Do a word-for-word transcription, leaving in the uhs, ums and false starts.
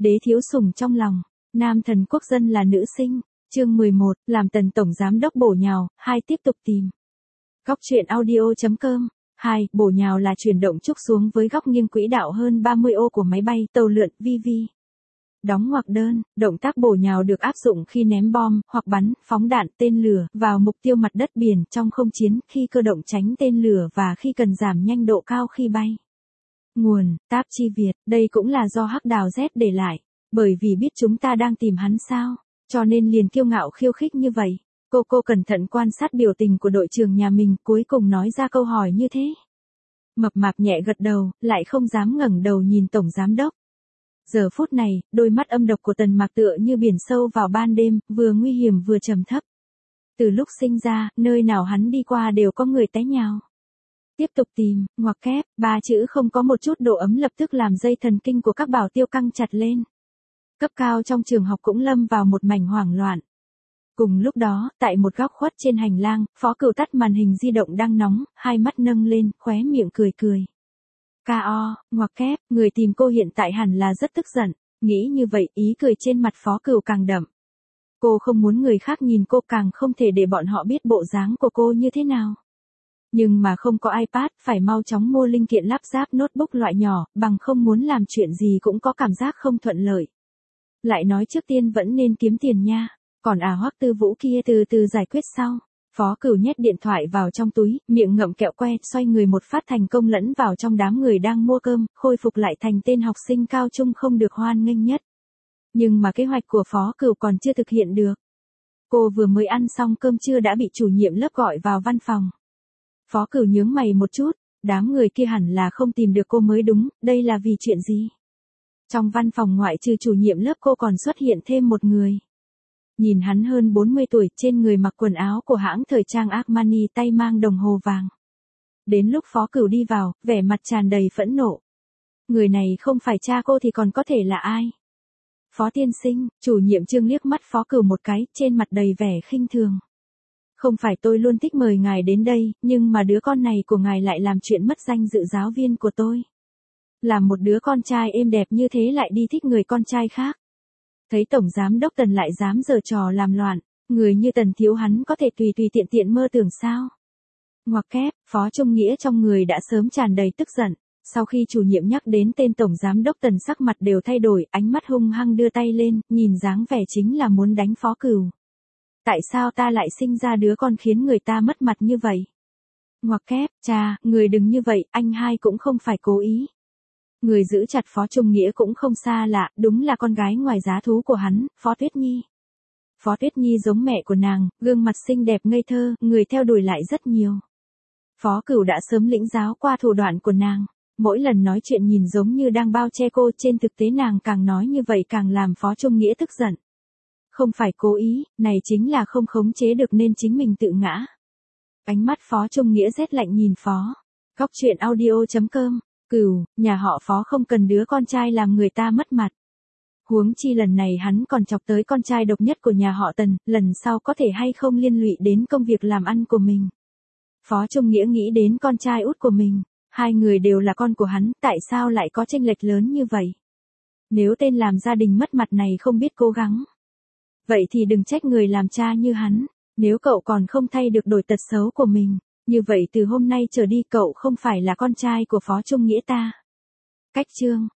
Đế thiếu sủng trong lòng, nam thần quốc dân là nữ sinh, chương mười một, làm tần tổng giám đốc bổ nhào, hai tiếp tục tìm. Góc truyện audio.com, hai, bổ nhào là chuyển động trúc xuống với góc nghiêng quỹ đạo hơn ba mươi ô của máy bay, tàu lượn, vê vê. Đóng ngoặc đơn, động tác bổ nhào được áp dụng khi ném bom, hoặc bắn, phóng đạn, tên lửa, vào mục tiêu mặt đất biển, trong không chiến, khi cơ động tránh tên lửa và khi cần giảm nhanh độ cao khi bay. Nguồn, tạp chí Việt, đây cũng là do Hắc Đào Z để lại, bởi vì biết chúng ta đang tìm hắn sao, cho nên liền kiêu ngạo khiêu khích như vậy. Cô cô cẩn thận quan sát biểu tình của đội trưởng nhà mình, cuối cùng nói ra câu hỏi như thế. Mập mạp nhẹ gật đầu, lại không dám ngẩng đầu nhìn tổng giám đốc. Giờ phút này, đôi mắt âm độc của Tần Mạc tựa như biển sâu vào ban đêm, vừa nguy hiểm vừa trầm thấp. Từ lúc sinh ra, nơi nào hắn đi qua đều có người té nhào. Tiếp tục tìm, ngoặc kép, ba chữ không có một chút độ ấm lập tức làm dây thần kinh của các bảo tiêu căng chặt lên. Cấp cao trong trường học cũng lâm vào một mảnh hoảng loạn. Cùng lúc đó, tại một góc khuất trên hành lang, Phó Cửu tắt màn hình di động đang nóng, hai mắt nâng lên, khóe miệng cười cười. ca o, ngoặc kép, người tìm cô hiện tại hẳn là rất tức giận, nghĩ như vậy, ý cười trên mặt Phó Cửu càng đậm. Cô không muốn người khác nhìn cô, càng không thể để bọn họ biết bộ dáng của cô như thế nào. Nhưng mà không có iPad, phải mau chóng mua linh kiện lắp ráp notebook loại nhỏ, bằng không muốn làm chuyện gì cũng có cảm giác không thuận lợi. Lại nói trước tiên vẫn nên kiếm tiền nha, còn à Hoắc Tư Vũ kia từ từ giải quyết sau. Phó Cửu nhét điện thoại vào trong túi, miệng ngậm kẹo que, xoay người một phát thành công lẫn vào trong đám người đang mua cơm, khôi phục lại thành tên học sinh cao trung không được hoan nghênh nhất. Nhưng mà kế hoạch của Phó Cửu còn chưa thực hiện được. Cô vừa mới ăn xong cơm trưa đã bị chủ nhiệm lớp gọi vào văn phòng. Phó Cửu nhướng mày một chút, đám người kia hẳn là không tìm được cô mới đúng, đây là vì chuyện gì? Trong văn phòng ngoại trừ chủ nhiệm lớp cô còn xuất hiện thêm một người. Nhìn hắn hơn bốn mươi tuổi, trên người mặc quần áo của hãng thời trang Armani, tay mang đồng hồ vàng. Đến lúc Phó Cửu đi vào, vẻ mặt tràn đầy phẫn nộ. Người này không phải cha cô thì còn có thể là ai? Phó tiên sinh, chủ nhiệm Trương liếc mắt Phó Cửu một cái, trên mặt đầy vẻ khinh thường. Không phải tôi luôn thích mời ngài đến đây, nhưng mà đứa con này của ngài lại làm chuyện mất danh dự giáo viên của tôi. Làm một đứa con trai êm đẹp như thế lại đi thích người con trai khác. Thấy tổng giám đốc Tần lại dám giở trò làm loạn, người như Tần thiếu hắn có thể tùy tùy tiện tiện mơ tưởng sao? Ngoặc kép, Phó Trung Nghĩa trong người đã sớm tràn đầy tức giận, sau khi chủ nhiệm nhắc đến tên tổng giám đốc Tần sắc mặt đều thay đổi, ánh mắt hung hăng đưa tay lên, nhìn dáng vẻ chính là muốn đánh Phó Cửu. Tại sao ta lại sinh ra đứa con khiến người ta mất mặt như vậy? Ngoặc kép, cha, người đừng như vậy, anh hai cũng không phải cố ý. Người giữ chặt Phó Trung Nghĩa cũng không xa lạ, đúng là con gái ngoài giá thú của hắn, Phó Tuyết Nhi. Phó Tuyết Nhi giống mẹ của nàng, gương mặt xinh đẹp ngây thơ, người theo đuổi lại rất nhiều. Phó Cửu đã sớm lĩnh giáo qua thủ đoạn của nàng, mỗi lần nói chuyện nhìn giống như đang bao che cô, trên thực tế nàng càng nói như vậy càng làm Phó Trung Nghĩa tức giận. Không phải cố ý, này chính là không khống chế được nên chính mình tự ngã. Ánh mắt Phó Trung Nghĩa rét lạnh nhìn Phó. Góc truyện audio.com, Cửu, nhà họ Phó không cần đứa con trai làm người ta mất mặt. Huống chi lần này hắn còn chọc tới con trai độc nhất của nhà họ Tần, lần sau có thể hay không liên lụy đến công việc làm ăn của mình. Phó Trung Nghĩa nghĩ đến con trai út của mình, hai người đều là con của hắn, tại sao lại có chênh lệch lớn như vậy? Nếu tên làm gia đình mất mặt này không biết cố gắng, vậy thì đừng trách người làm cha như hắn, nếu cậu còn không thay được đổi tật xấu của mình, như vậy từ hôm nay trở đi cậu không phải là con trai của Phó Trung Nghĩa ta. Cách chương